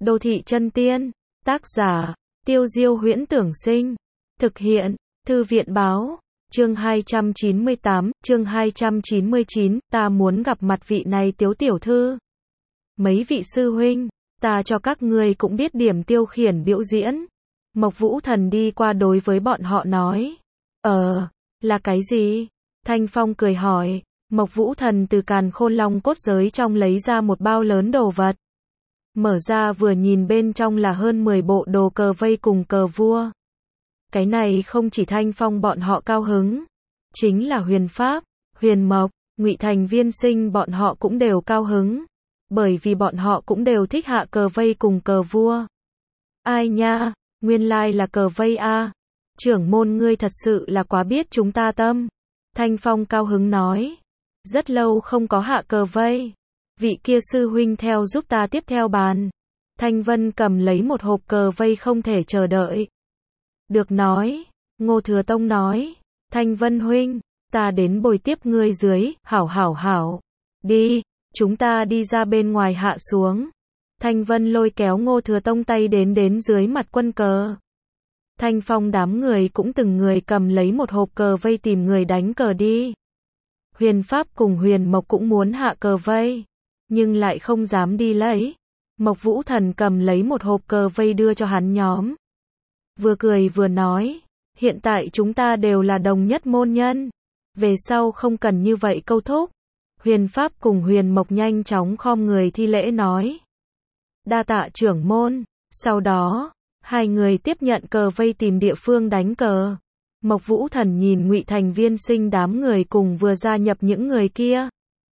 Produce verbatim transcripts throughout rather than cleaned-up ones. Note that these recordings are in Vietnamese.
Đô thị chân tiên, tác giả, Tiêu Diêu Huyễn Tưởng Sinh, thực hiện, Thư viện Báo, chương hai trăm chín mươi tám, chương hai trăm chín mươi chín, ta muốn gặp mặt vị này Tiếu tiểu thư. Mấy vị sư huynh, ta cho các ngươi cũng biết điểm tiêu khiển biểu diễn. Mộc Vũ Thần đi qua đối với bọn họ nói. Ờ, là cái gì? Thanh Phong cười hỏi. Mộc Vũ Thần từ Càn Khôn Long cốt giới trong lấy ra một bao lớn đồ vật. Mở ra vừa nhìn bên trong là hơn mười bộ đồ cờ vây cùng cờ vua. Cái này không chỉ Thanh Phong bọn họ cao hứng, chính là Huyền Pháp, Huyền Mộc, Ngụy Thành Viên Sinh bọn họ cũng đều cao hứng, bởi vì bọn họ cũng đều thích hạ cờ vây cùng cờ vua. Ai nha, nguyên lai là cờ vây a. Trưởng môn ngươi thật sự là quá biết chúng ta tâm. Thanh Phong cao hứng nói, rất lâu không có hạ cờ vây. Vị kia sư huynh theo giúp ta tiếp theo bàn. Thanh Vân cầm lấy một hộp cờ vây không thể chờ đợi. Được nói, Ngô Thừa Tông nói, Thanh Vân huynh, ta đến bồi tiếp ngươi dưới, hảo hảo hảo. Đi, chúng ta đi ra bên ngoài hạ xuống. Thanh Vân lôi kéo Ngô Thừa Tông tay đến đến dưới mặt quân cờ. Thanh Phong đám người cũng từng người cầm lấy một hộp cờ vây tìm người đánh cờ đi. Huyền Pháp cùng Huyền Mộc cũng muốn hạ cờ vây, nhưng lại không dám đi lấy. Mộc Vũ Thần cầm lấy một hộp cờ vây đưa cho hắn nhóm. Vừa cười vừa nói, hiện tại chúng ta đều là đồng nhất môn nhân, về sau không cần như vậy câu thúc. Huyền Pháp cùng Huyền Mộc nhanh chóng khom người thi lễ nói, đa tạ trưởng môn. Sau đó, hai người tiếp nhận cờ vây tìm địa phương đánh cờ. Mộc Vũ Thần nhìn Ngụy Thành Viên Sinh đám người cùng vừa gia nhập những người kia,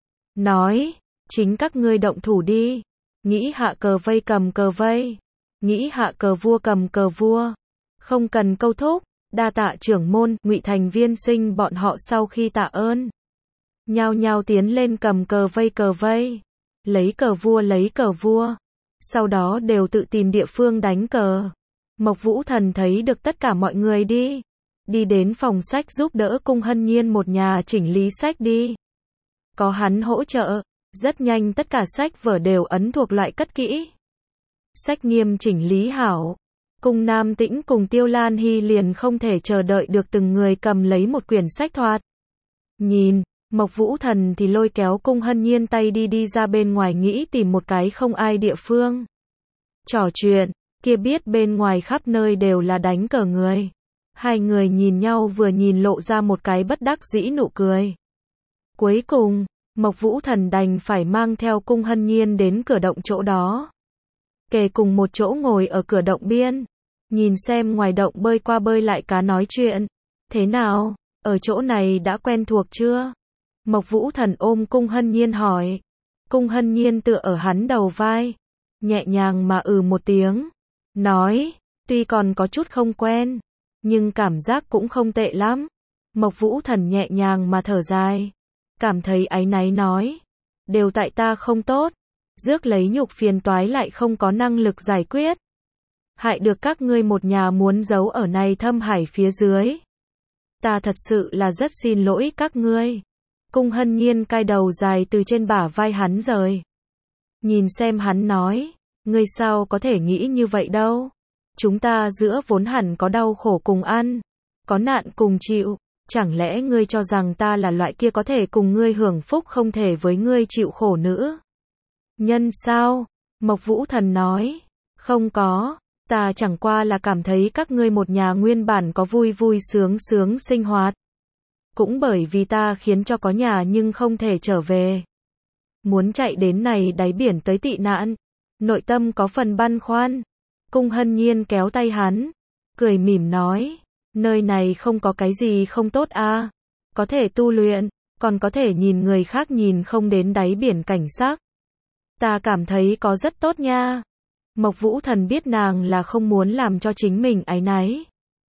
nói, chính các ngươi động thủ đi, nghĩ hạ cờ vây cầm cờ vây, nghĩ hạ cờ vua cầm cờ vua, không cần câu thúc. Đa tạ trưởng môn. Ngụy Thành Viên Sinh bọn họ sau khi tạ ơn, nhao nhao tiến lên cầm cờ vây cờ vây, lấy cờ vua lấy cờ vua, sau đó đều tự tìm địa phương đánh cờ. Mộc Vũ Thần thấy được tất cả mọi người đi, đi đến phòng sách giúp đỡ Cung Hân Nhiên một nhà chỉnh lý sách đi. Có hắn hỗ trợ, rất nhanh tất cả sách vở đều ấn thuộc loại cất kỹ. Sách nghiêm chỉnh lý hảo. Cung Nam Tĩnh cùng Tiêu Lan Hy liền không thể chờ đợi được từng người cầm lấy một quyển sách thoạt nhìn. Mộc Vũ Thần thì lôi kéo Cung Hân Nhiên tay đi đi ra bên ngoài nghĩ tìm một cái không ai địa phương trò chuyện, kia biết bên ngoài khắp nơi đều là đánh cờ người. Hai người nhìn nhau vừa nhìn lộ ra một cái bất đắc dĩ nụ cười. Cuối cùng, Mộc Vũ Thần đành phải mang theo Cung Hân Nhiên đến cửa động chỗ đó. Kề cùng một chỗ ngồi ở cửa động biên, nhìn xem ngoài động bơi qua bơi lại cá nói chuyện. Thế nào, ở chỗ này đã quen thuộc chưa? Mộc Vũ Thần ôm Cung Hân Nhiên hỏi. Cung Hân Nhiên tựa ở hắn đầu vai, nhẹ nhàng mà ừ một tiếng, nói, tuy còn có chút không quen, nhưng cảm giác cũng không tệ lắm. Mộc Vũ Thần nhẹ nhàng mà thở dài, cảm thấy áy náy nói, đều tại ta không tốt, rước lấy nhục phiền toái lại không có năng lực giải quyết, hại được các ngươi một nhà muốn giấu ở này thâm hải phía dưới. Ta thật sự là rất xin lỗi các ngươi. Cung Hân Nhiên cai đầu dài từ trên bả vai hắn rời. Nhìn xem hắn nói, ngươi sao có thể nghĩ như vậy đâu. Chúng ta giữa vốn hẳn có đau khổ cùng ăn, có nạn cùng chịu. Chẳng lẽ ngươi cho rằng ta là loại kia có thể cùng ngươi hưởng phúc không thể với ngươi chịu khổ nữa? Nhân sao? Mộc Vũ Thần nói, không có, ta chẳng qua là cảm thấy các ngươi một nhà nguyên bản có vui vui sướng sướng sinh hoạt. Cũng bởi vì ta khiến cho có nhà nhưng không thể trở về, muốn chạy đến này đáy biển tới tị nạn, nội tâm có phần băn khoăn. Cung Hân Nhiên kéo tay hắn, cười mỉm nói, nơi này không có cái gì không tốt a, có thể tu luyện, còn có thể nhìn người khác nhìn không đến đáy biển cảnh sắc. Ta cảm thấy có rất tốt nha. Mộc Vũ Thần biết nàng là không muốn làm cho chính mình áy náy,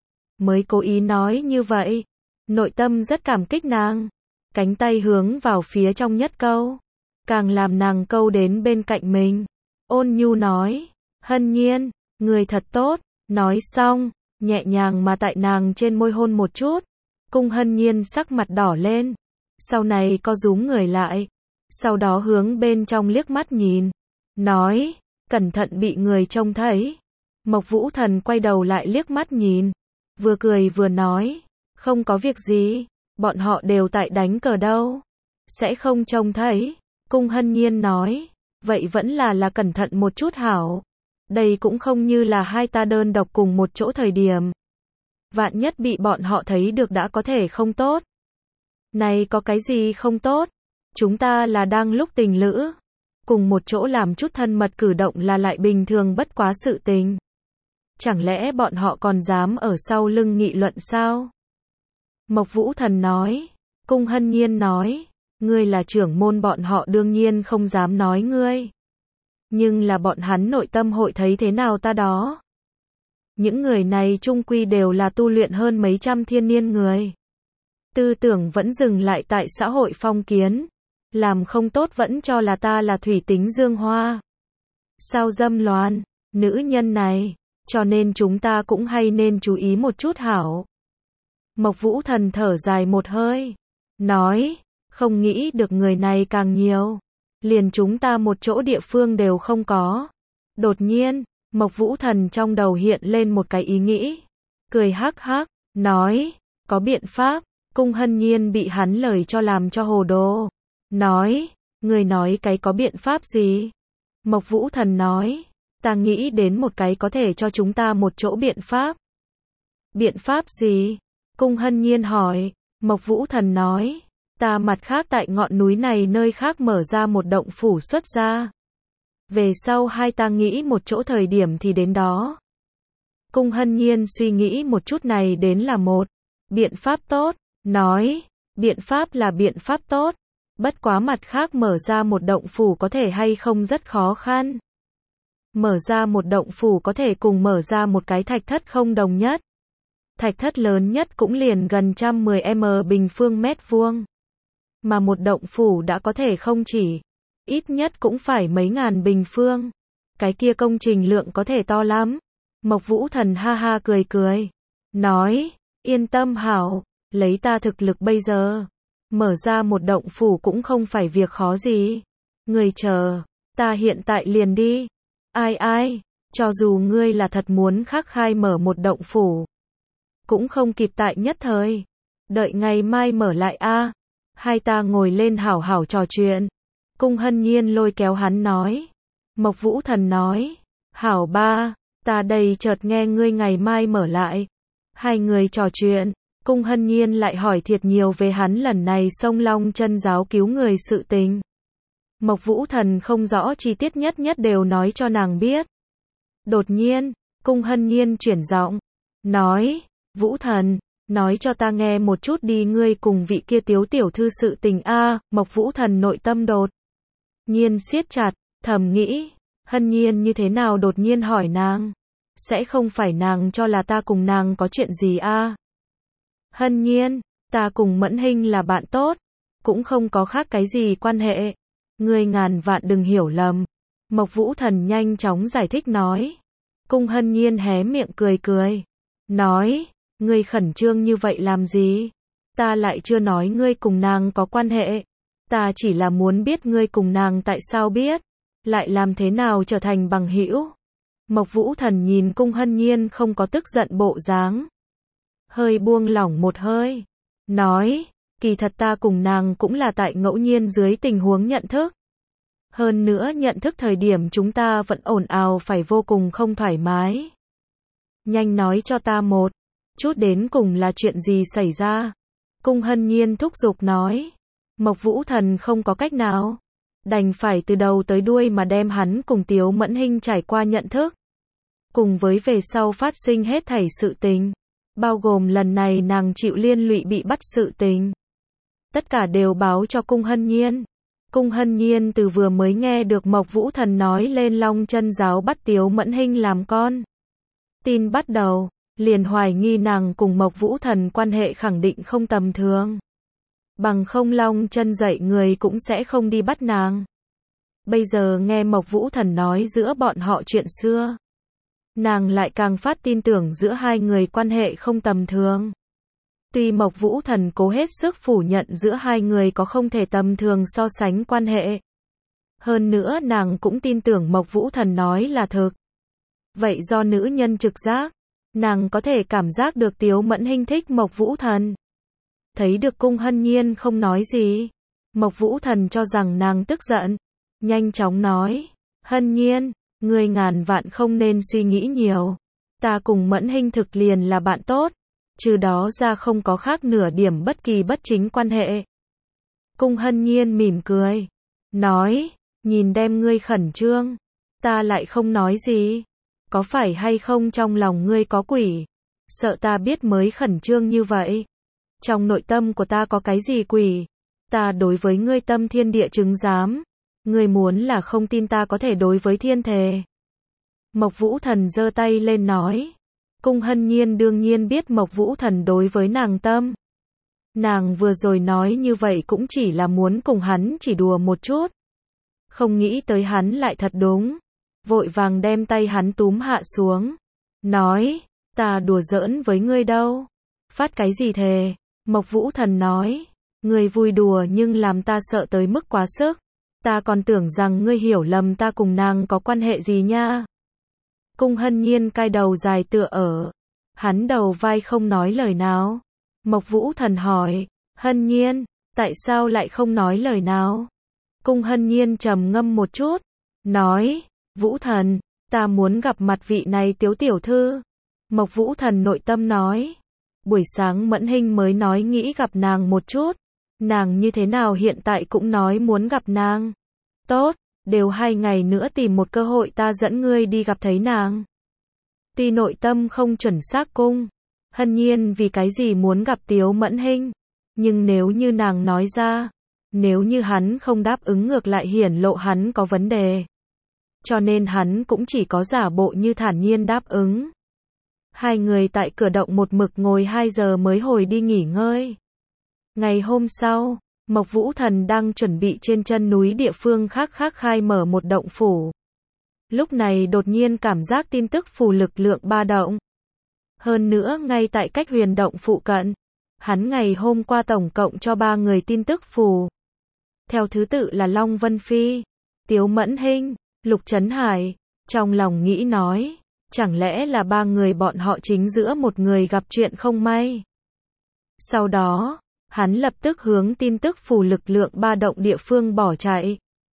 mới cố ý nói như vậy. Nội tâm rất cảm kích nàng, cánh tay hướng vào phía trong nhất câu, càng làm nàng câu đến bên cạnh mình. Ôn nhu nói, Hân Nhiên, người thật tốt. Nói xong, nhẹ nhàng mà tại nàng trên môi hôn một chút. Cung Hân Nhiên sắc mặt đỏ lên, sau này co rúm người lại, sau đó hướng bên trong liếc mắt nhìn, nói, cẩn thận bị người trông thấy. Mộc Vũ Thần quay đầu lại liếc mắt nhìn, vừa cười vừa nói, không có việc gì, bọn họ đều tại đánh cờ đâu, sẽ không trông thấy. Cung Hân Nhiên nói, vậy vẫn là là cẩn thận một chút hảo, đây cũng không như là hai ta đơn độc cùng một chỗ thời điểm. Vạn nhất bị bọn họ thấy được đã có thể không tốt. Này có cái gì không tốt, chúng ta là đang lúc tình lữ, cùng một chỗ làm chút thân mật cử động là lại bình thường bất quá sự tình. Chẳng lẽ bọn họ còn dám ở sau lưng nghị luận sao? Mộc Vũ Thần nói. Cung Hân Nhiên nói, ngươi là trưởng môn bọn họ đương nhiên không dám nói ngươi. Nhưng là bọn hắn nội tâm hội thấy thế nào ta đó? Những người này chung quy đều là tu luyện hơn mấy trăm thiên niên người. Tư tưởng vẫn dừng lại tại xã hội phong kiến. Làm không tốt vẫn cho là ta là thủy tính dương hoa. Sao dâm loạn, nữ nhân này, cho nên chúng ta cũng hay nên chú ý một chút hảo. Mộc Vũ Thần thở dài một hơi, nói, không nghĩ được người này càng nhiều. Liền chúng ta một chỗ địa phương đều không có. Đột nhiên, Mộc Vũ Thần trong đầu hiện lên một cái ý nghĩ. Cười hắc hắc, nói, có biện pháp. Cung Hân Nhiên bị hắn lời cho làm cho hồ đồ. Nói, người nói cái có biện pháp gì? Mộc Vũ Thần nói, ta nghĩ đến một cái có thể cho chúng ta một chỗ biện pháp. Biện pháp gì? Cung Hân Nhiên hỏi. Mộc Vũ Thần nói, ta mặt khác tại ngọn núi này nơi khác mở ra một động phủ xuất ra. Về sau hai ta nghĩ một chỗ thời điểm thì đến đó. Cung Hân Nhiên suy nghĩ một chút này đến là một biện pháp tốt, nói, biện pháp là biện pháp tốt, bất quá mặt khác mở ra một động phủ có thể hay không rất khó khăn. Mở ra một động phủ có thể cùng mở ra một cái thạch thất không đồng nhất. Thạch thất lớn nhất cũng liền gần một trăm mười mét bình phương mét vuông. Mà một động phủ đã có thể không chỉ, ít nhất cũng phải mấy ngàn bình phương. Cái kia công trình lượng có thể to lắm. Mộc Vũ Thần ha ha cười cười, nói, yên tâm hảo, lấy ta thực lực bây giờ, mở ra một động phủ cũng không phải việc khó gì. Người chờ, ta hiện tại liền đi. Ai ai, cho dù ngươi là thật muốn khắc khai mở một động phủ, cũng không kịp tại nhất thời. Đợi ngày mai mở lại a. Hai ta ngồi lên hảo hảo trò chuyện. Cung Hân Nhiên lôi kéo hắn nói. Mộc Vũ Thần nói, hảo ba, ta đây chợt nghe ngươi ngày mai mở lại. Hai người trò chuyện, Cung Hân Nhiên lại hỏi thiệt nhiều về hắn lần này xông Long Chân giáo cứu người sự tình. Mộc Vũ Thần không rõ chi tiết nhất nhất đều nói cho nàng biết. Đột nhiên, Cung Hân Nhiên chuyển giọng, nói, Vũ Thần, nói cho ta nghe một chút đi, ngươi cùng vị kia Tiếu tiểu thư sự tình a. Mộc Vũ Thần nội tâm đột nhiên siết chặt, thầm nghĩ, Hân Nhiên như thế nào đột nhiên hỏi nàng, sẽ không phải nàng cho là ta cùng nàng có chuyện gì a? Hân Nhiên, ta cùng Mẫn Hinh là bạn tốt, cũng không có khác cái gì quan hệ, ngươi ngàn vạn đừng hiểu lầm. Mộc Vũ Thần nhanh chóng giải thích nói. Cung Hân Nhiên hé miệng cười cười, nói, ngươi khẩn trương như vậy làm gì? Ta lại chưa nói ngươi cùng nàng có quan hệ, ta chỉ là muốn biết ngươi cùng nàng tại sao biết, lại làm thế nào trở thành bằng hữu. Mộc Vũ Thần nhìn Cung Hân Nhiên không có tức giận bộ dáng, hơi buông lỏng một hơi, nói, kỳ thật ta cùng nàng cũng là tại ngẫu nhiên dưới tình huống nhận thức. Hơn nữa nhận thức thời điểm chúng ta vẫn ồn ào phải vô cùng không thoải mái. Nhanh nói cho ta một chút đến cùng là chuyện gì xảy ra. Cung Hân Nhiên thúc giục nói. Mộc Vũ Thần không có cách nào, đành phải từ đầu tới đuôi mà đem hắn cùng Tiếu Mẫn Hinh trải qua nhận thức, cùng với về sau phát sinh hết thảy sự tình, bao gồm lần này nàng chịu liên lụy bị bắt sự tình, tất cả đều báo cho Cung Hân Nhiên. Cung Hân Nhiên từ vừa mới nghe được Mộc Vũ Thần nói lên Long Chân giáo bắt Tiếu Mẫn Hinh làm con tin bắt đầu, liền hoài nghi nàng cùng Mộc Vũ Thần quan hệ khẳng định không tầm thường. Bằng không Long Chân dạy người cũng sẽ không đi bắt nàng. Bây giờ nghe Mộc Vũ Thần nói giữa bọn họ chuyện xưa, nàng lại càng phát tin tưởng giữa hai người quan hệ không tầm thường. Tuy Mộc Vũ Thần cố hết sức phủ nhận giữa hai người có không thể tầm thường so sánh quan hệ, Hơn nữa nàng cũng tin tưởng Mộc Vũ Thần nói là thực. Vậy do nữ nhân trực giác, nàng có thể cảm giác được Tiếu Mẫn Hinh thích Mộc Vũ Thần. Thấy được Cung Hân Nhiên không nói gì, Mộc Vũ Thần cho rằng nàng tức giận, nhanh chóng nói, Hân Nhiên, ngươi ngàn vạn không nên suy nghĩ nhiều, ta cùng Mẫn Hinh thực liền là bạn tốt, trừ đó ra không có khác nửa điểm bất kỳ bất chính quan hệ. Cung Hân Nhiên mỉm cười, nói, nhìn đem ngươi khẩn trương, ta lại không nói gì, có phải hay không trong lòng ngươi có quỷ, sợ ta biết mới khẩn trương như vậy. Trong nội tâm của ta có cái gì quỷ, ta đối với ngươi tâm thiên địa chứng giám, ngươi muốn là không tin ta có thể đối với thiên thề. Mộc Vũ Thần giơ tay lên nói, Cung Hân Nhiên đương nhiên biết Mộc Vũ Thần đối với nàng tâm. Nàng vừa rồi nói như vậy cũng chỉ là muốn cùng hắn chỉ đùa một chút. Không nghĩ tới hắn lại thật đúng. Vội vàng đem tay hắn túm hạ xuống. Nói, ta đùa giỡn với ngươi đâu. Phát cái gì thề? Mộc Vũ Thần nói, ngươi vui đùa nhưng làm ta sợ tới mức quá sức. Ta còn tưởng rằng ngươi hiểu lầm ta cùng nàng có quan hệ gì nha. Cung Hân Nhiên cai đầu dài tựa ở hắn đầu vai không nói lời nào. Mộc Vũ Thần hỏi, Hân Nhiên, tại sao lại không nói lời nào? Cung Hân Nhiên trầm ngâm một chút, nói, Vũ Thần, ta muốn gặp mặt vị này Tiếu tiểu thư. Mộc Vũ Thần nội tâm nói, buổi sáng Mẫn Hinh mới nói nghĩ gặp nàng một chút, nàng như thế nào hiện tại cũng nói muốn gặp nàng. Tốt, đều hai ngày nữa tìm một cơ hội ta dẫn ngươi đi gặp thấy nàng. Tuy nội tâm không chuẩn xác Cung Hân Nhiên vì cái gì muốn gặp Tiếu Mẫn Hinh, nhưng nếu như nàng nói ra, nếu như hắn không đáp ứng ngược lại hiển lộ hắn có vấn đề. Cho nên hắn cũng chỉ có giả bộ như thản nhiên đáp ứng. Hai người tại cửa động một mực ngồi hai giờ mới hồi đi nghỉ ngơi. Ngày hôm sau, Mộc Vũ Thần đang chuẩn bị trên chân núi địa phương khác khác khai mở một động phủ. Lúc này đột nhiên cảm giác tin tức phù lực lượng ba động. Hơn nữa ngay tại cách huyền động phụ cận, hắn ngày hôm qua tổng cộng cho ba người tin tức phù. Theo thứ tự là Long Vân Phi, Tiếu Mẫn Hinh, Lục Trấn Hải, trong lòng nghĩ nói, chẳng lẽ là ba người bọn họ chính giữa một người gặp chuyện không may. Sau đó, hắn lập tức hướng tin tức phù lực lượng ba động địa phương bỏ chạy.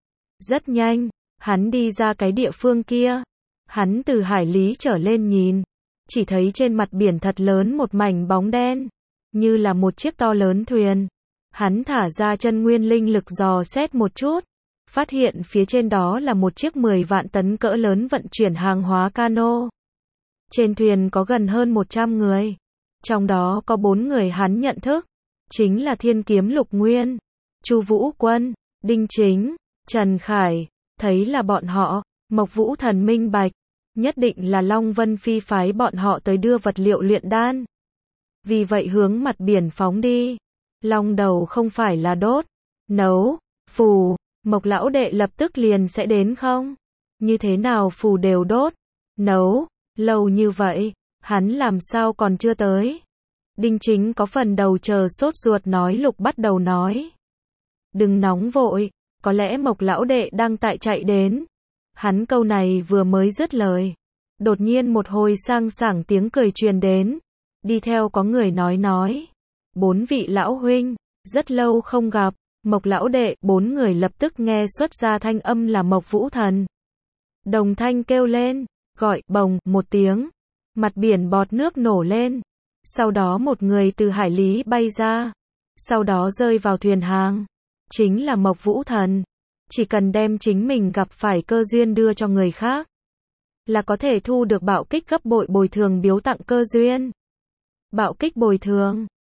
Rất nhanh, hắn đi ra cái địa phương kia, hắn từ hải lý trở lên nhìn, chỉ thấy trên mặt biển thật lớn một mảnh bóng đen, như là một chiếc to lớn thuyền. Hắn thả ra chân nguyên linh lực dò xét một chút, phát hiện phía trên đó là một chiếc mười vạn tấn cỡ lớn vận chuyển hàng hóa cano. Trên thuyền có gần hơn một trăm người, trong đó có bốn người hắn nhận thức, chính là Thiên Kiếm Lục Nguyên, Chu Vũ Quân, Đinh Chính, Trần Khải. Thấy là bọn họ, Mộc Vũ Thần minh bạch, nhất định là Long Vân Phi phái bọn họ tới đưa vật liệu luyện đan. Vì vậy hướng mặt biển phóng đi. Long đầu không phải là đốt, nấu, phù, Mộc lão đệ lập tức liền sẽ đến không? Như thế nào phù đều đốt, nấu, lâu như vậy, hắn làm sao còn chưa tới? Đinh Chính có phần đầu chờ sốt ruột nói Lục bắt đầu nói. Đừng nóng vội, có lẽ Mộc lão đệ đang tại chạy đến. Hắn câu này vừa mới dứt lời, đột nhiên một hồi sang sảng tiếng cười truyền đến, đi theo có người nói nói. Bốn vị lão huynh, rất lâu không gặp, Mộc lão đệ, bốn người lập tức nghe xuất ra thanh âm là Mộc Vũ Thần. Đồng thanh kêu lên, gọi, bồng, một tiếng, mặt biển bọt nước nổ lên, sau đó một người từ hải lý bay ra, sau đó rơi vào thuyền hàng, chính là Mộc Vũ Thần. Chỉ cần đem chính mình gặp phải cơ duyên đưa cho người khác, là có thể thu được bạo kích gấp bội bồi thường biếu tặng cơ duyên. Bạo kích bồi thường